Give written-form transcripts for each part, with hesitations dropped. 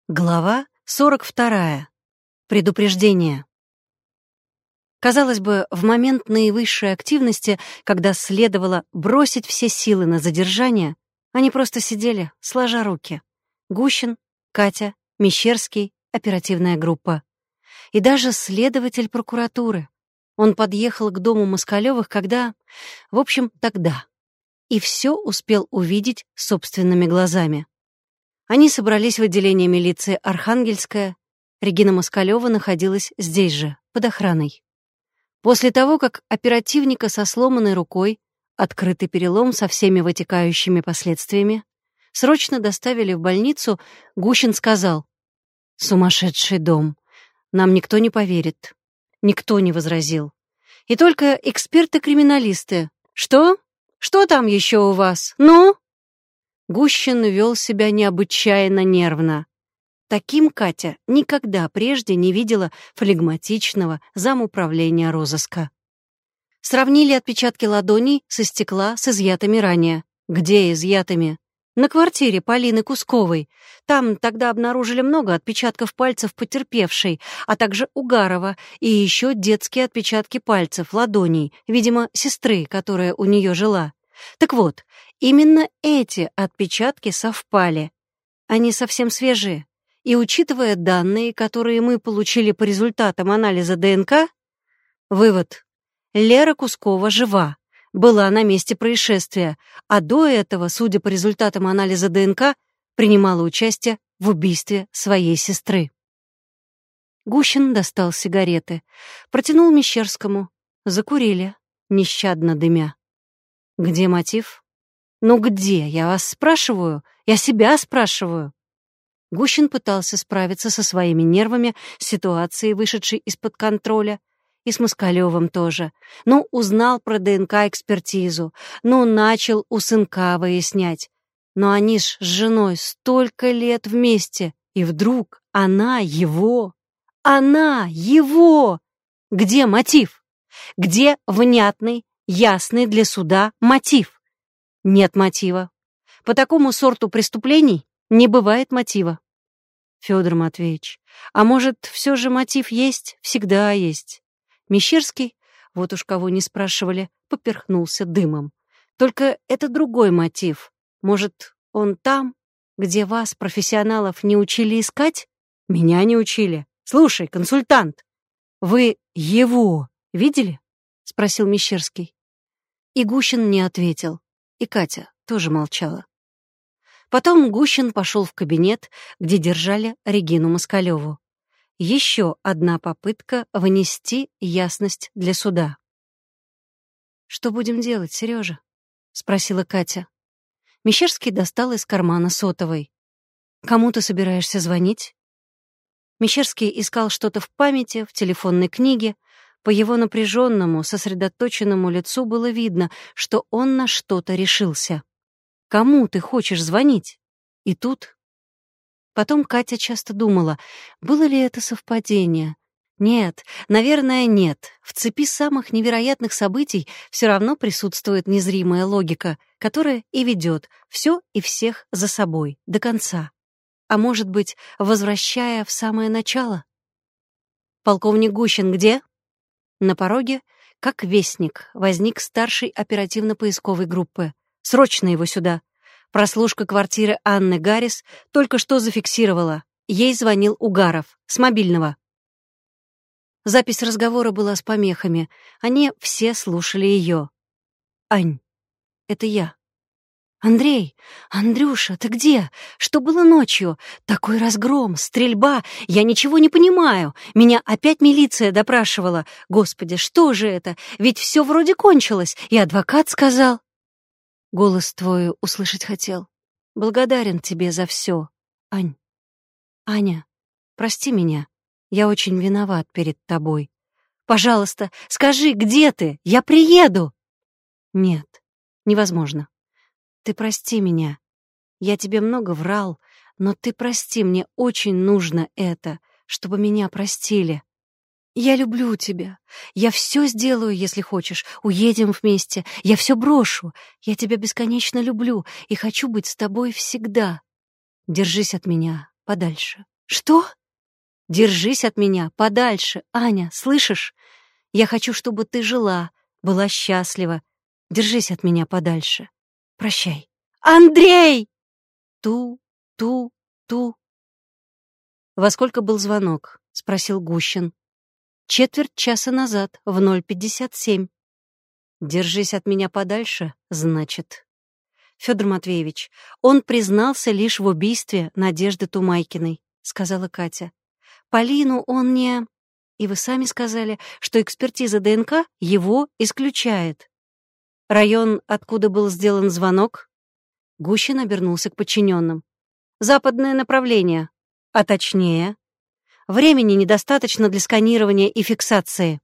Глава 42. Предупреждение. Казалось бы, в момент наивысшей активности, когда следовало бросить все силы на задержание, они просто сидели, сложа руки. Гущин, Катя, Мещерский, оперативная группа. И даже следователь прокуратуры. Он подъехал к дому Москалёвых, тогда. И все успел увидеть собственными глазами. Они собрались в отделении милиции Архангельская. Регина Москалёва находилась здесь же, под охраной. После того, как оперативника со сломанной рукой, открытый перелом со всеми вытекающими последствиями, срочно доставили в больницу, Гущин сказал: «Сумасшедший дом. Нам никто не поверит». Никто не возразил. И только эксперты-криминалисты. «Что? Что там еще у вас? Ну?» Гущин вел себя необычайно нервно. Таким Катя никогда прежде не видела флегматичного замуправления розыска. Сравнили отпечатки ладоней со стекла с изъятыми ранее. Где изъятыми? На квартире Полины Кусковой. Там тогда обнаружили много отпечатков пальцев потерпевшей, а также Угарова и еще детские отпечатки пальцев, ладоней, видимо, сестры, которая у нее жила. Так вот, именно эти отпечатки совпали. Они совсем свежие. И учитывая данные, которые мы получили по результатам анализа ДНК, вывод: Лера Кускова жива, была на месте происшествия, а до этого, судя по результатам анализа ДНК, принимала участие в убийстве своей сестры. Гущин достал сигареты, протянул Мещерскому. Закурили, нещадно дымя. Где мотив? Ну где? Я вас спрашиваю. Я себя спрашиваю. Гущин пытался справиться со своими нервами, с ситуацией, вышедшей из-под контроля, и с Москалёвым тоже. Узнал про ДНК-экспертизу, начал у сынка выяснять. Но они ж с женой столько лет вместе, и вдруг она его! Где мотив? Где внятный, ясный для суда мотив? Нет мотива. По такому сорту преступлений не бывает мотива. Федор Матвеевич, а может, все же мотив есть? Всегда есть. Мещерский, вот уж кого не спрашивали, поперхнулся дымом. Только это другой мотив. Может, он там, где вас, профессионалов, не учили искать? Меня не учили. Слушай, консультант, вы его видели? Спросил Мещерский. И Гущин не ответил. И Катя тоже молчала. Потом Гущин пошел в кабинет, где держали Регину Москалёву. Еще одна попытка внести ясность для суда. «Что будем делать, Сережа?» — спросила Катя. Мещерский достал из кармана сотовый. «Кому ты собираешься звонить?» Мещерский искал что-то в памяти, в телефонной книге. По его напряженному, сосредоточенному лицу было видно, что он на что-то решился. «Кому ты хочешь звонить?» И тут... Потом Катя часто думала, было ли это совпадение. Нет, наверное, нет. В цепи самых невероятных событий все равно присутствует незримая логика, которая и ведет все и всех за собой, до конца. А может быть, возвращая в самое начало? «Полковник Гущин где?» На пороге, как вестник, возник старший оперативно-поисковой группы. «Срочно его сюда!» Прослушка квартиры Анны Гаррис только что зафиксировала. Ей звонил Угаров с мобильного. Запись разговора была с помехами. Они все слушали ее. «Ань, это я». «Андрей, Андрюша, ты где? Что было ночью? Такой разгром, стрельба. Я ничего не понимаю. Меня опять милиция допрашивала. Господи, что же это? Ведь все вроде кончилось, и адвокат сказал...» «Голос твой услышать хотел. Благодарен тебе за все, Ань. Аня, прости меня. Я очень виноват перед тобой. Пожалуйста, скажи, где ты? Я приеду!» «Нет, невозможно. Ты прости меня. Я тебе много врал, но ты прости, мне очень нужно это, чтобы меня простили. Я люблю тебя. Я все сделаю, если хочешь. Уедем вместе. Я все брошу. Я тебя бесконечно люблю и хочу быть с тобой всегда. Держись от меня подальше, «Что? Держись от меня подальше, Аня, слышишь? Я хочу, чтобы ты жила, была счастлива. Держись от меня подальше. Прощай». «Андрей!» Ту, ту, ту. «Во сколько был звонок?» — спросил Гущин. «Четверть часа назад, в 0:57. «Держись от меня подальше», значит. «Федор Матвеевич, он признался лишь в убийстве Надежды Тумайкиной», — сказала Катя. «Полину он не... И вы сами сказали, что экспертиза ДНК его исключает». «Район, откуда был сделан звонок?» Гущин обернулся к подчиненным. «Западное направление. А точнее, времени недостаточно для сканирования и фиксации».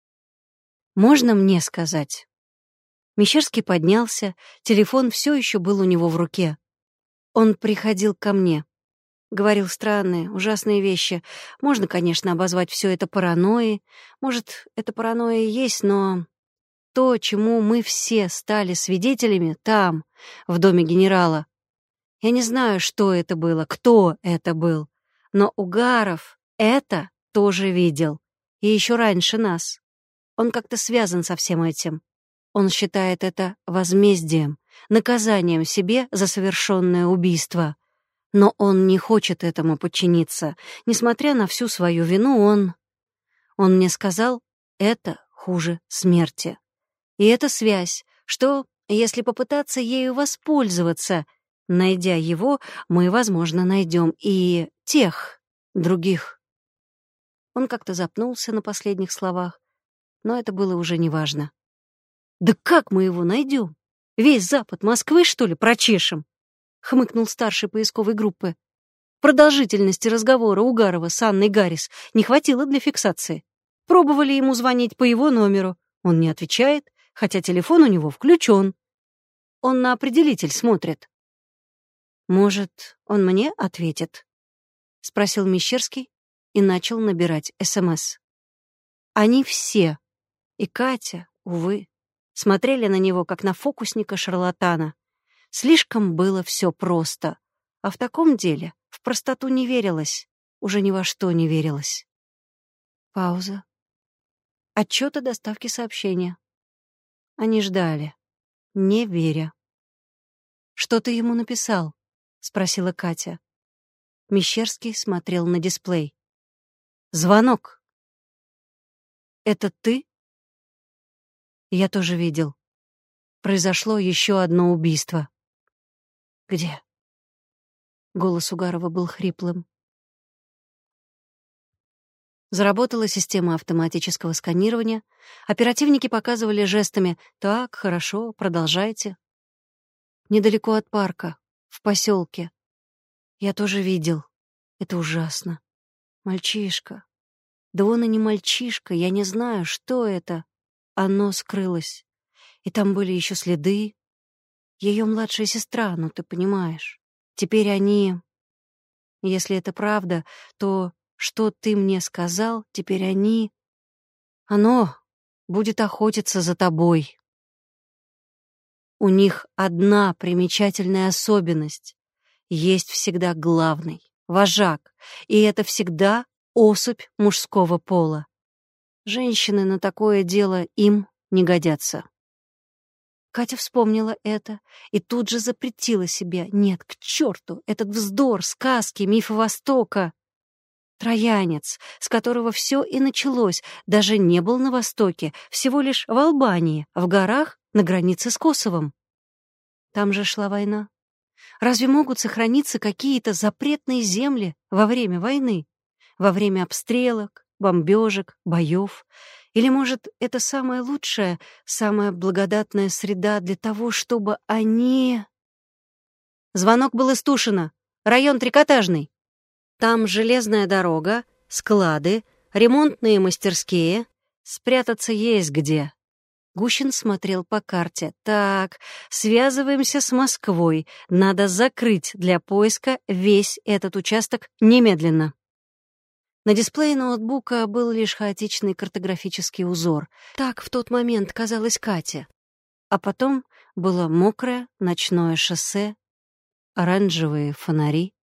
«Можно мне сказать?» Мещерский поднялся, телефон все еще был у него в руке. Он приходил ко мне. Говорил странные, ужасные вещи. Можно, конечно, обозвать все это паранойей. Может, это паранойя и есть, но то, чему мы все стали свидетелями там, в доме генерала. Я не знаю, что это было, кто это был, но Угаров это тоже видел. И еще раньше нас. Он как-то связан со всем этим. Он считает это возмездием, наказанием себе за совершенное убийство. Но он не хочет этому подчиниться. Несмотря на всю свою вину, он мне сказал, это хуже смерти. И эта связь, что, если попытаться ею воспользоваться, найдя его, мы, возможно, найдем и тех, других. Он как-то запнулся на последних словах, но это было уже неважно. «Да как мы его найдем? Весь запад Москвы, что ли, прочешем?» — хмыкнул старший поисковой группы. Продолжительности разговора Угарова с Анной Гаррис не хватило для фиксации. Пробовали ему звонить по его номеру. Он не отвечает, хотя телефон у него включен. Он на определитель смотрит. «Может, он мне ответит?» — спросил Мещерский и начал набирать СМС. Они все, и Катя, увы, смотрели на него, как на фокусника-шарлатана. Слишком было все просто. А в таком деле в простоту не верилось, уже ни во что не верилось. Пауза. Отчет о доставке сообщения. Они ждали, не веря. «Что ты ему написал?» — спросила Катя. Мещерский смотрел на дисплей. «Звонок». «Это ты?» «Я тоже видел. Произошло еще одно убийство». «Где?» Голос Угарова был хриплым. Заработала система автоматического сканирования. Оперативники показывали жестами: «Так, хорошо, продолжайте». Недалеко от парка, в поселке. Я тоже видел. Это ужасно. Мальчишка. Да он и не мальчишка, я не знаю, что это. Оно скрылось. И там были еще следы. Ее младшая сестра, ну ты понимаешь. Теперь они... Если это правда, то, что ты мне сказал, теперь они... Оно будет охотиться за тобой. У них одна примечательная особенность. Есть всегда главный, вожак, и это всегда особь мужского пола. Женщины на такое дело им не годятся. Катя вспомнила это и тут же запретила себе: нет, к черту, этот вздор, сказки, мифы Востока. Троянец, с которого все и началось, даже не был на Востоке, всего лишь в Албании, в горах на границе с Косовом. Там же шла война. Разве могут сохраниться какие-то запретные земли во время войны? Во время обстрелок, бомбежек, боев? Или, может, это самая лучшая, самая благодатная среда для того, чтобы они... Звонок был из Тушино. Район Трикотажный. Там железная дорога, склады, ремонтные мастерские. Спрятаться есть где. Гущин смотрел по карте. Так, связываемся с Москвой. Надо закрыть для поиска весь этот участок немедленно. На дисплее ноутбука был лишь хаотичный картографический узор. Так в тот момент казалось Кате. А потом было мокрое ночное шоссе, оранжевые фонари.